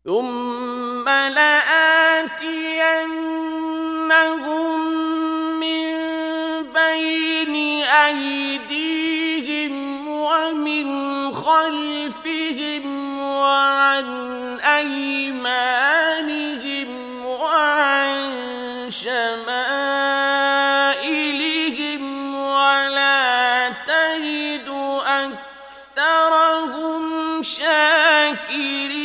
ثم لآتينهم من بين أيديهم ومن خلفهم وعن أيمانهم وعن شمائلهم ولا تجد أكثرهم شاكرين.